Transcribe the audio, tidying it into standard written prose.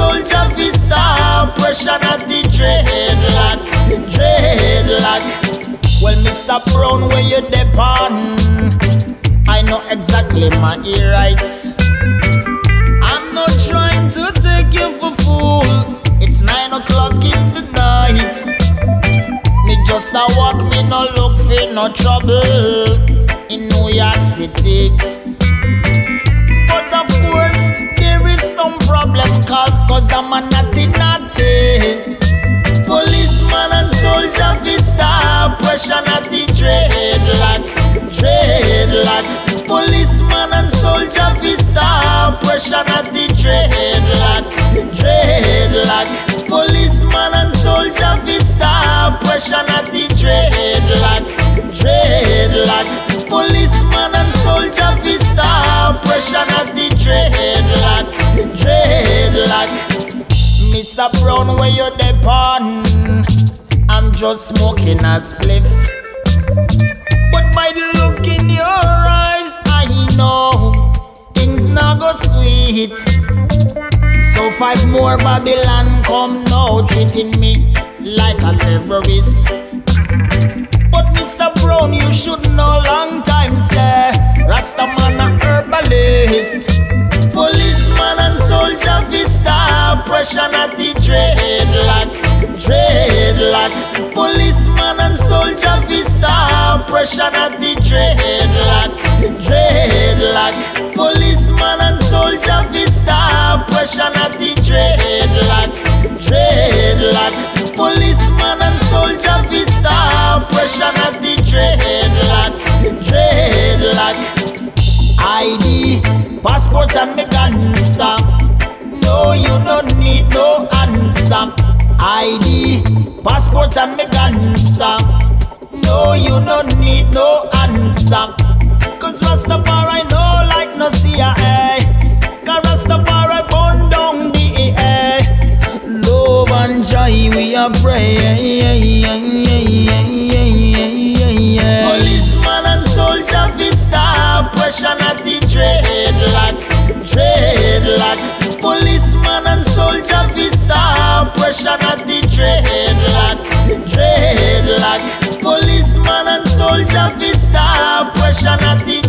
soldier fi stop pressure at the dreadlock, dreadlock. Well, Mr. Brown, where you depend? I know exactly my rights. I'm not trying to take you for fool. It's 9 o'clock in the night. Me just a walk, me no look for no trouble in New York City. But of course, there is some problem cause I'm a naughty naughty. Policeman and soldier fi stop pressure at the dreadlock, dreadlock. Policeman and soldier fi stop pressure at the dreadlock, dreadlock. Policeman and soldier fi stop pressure at the dreadlock, dreadlock. Policeman and soldier fi stop pressure at the dreadlock, dreadlock. Mr. Brown, where you depend? I'm just smoking a spliff, but by the look in your eyes, I know things not go sweet. So 5 more Babylon come now, treating me like a terrorist. But Mr. Brown, you should know long time, sir, Rastaman a herbalist. Policeman and soldier fi stop pressure at the dreadlock, dreadlock. Policeman and soldier fi stop pressure at the dreadlock, dreadlock. Policeman and soldier fi stop pressure at the dreadlock, dreadlock. Policeman and soldier fi stop pressure at the dreadlock, dreadlock. ID, passport and me cancer. No, you don't need no answer. ID, passport and me cancer. No, you don't need no answer. Cause Rastafari no like no CIA. Cause Rastafari burn down the air. Love and joy we a pray. Policeman and soldier fi stop pressure at the dreadlock, dreadlock. Policeman and soldier fi stop pressure at the dreadlock, dreadlock. Policeman and soldier fi stop pressure at the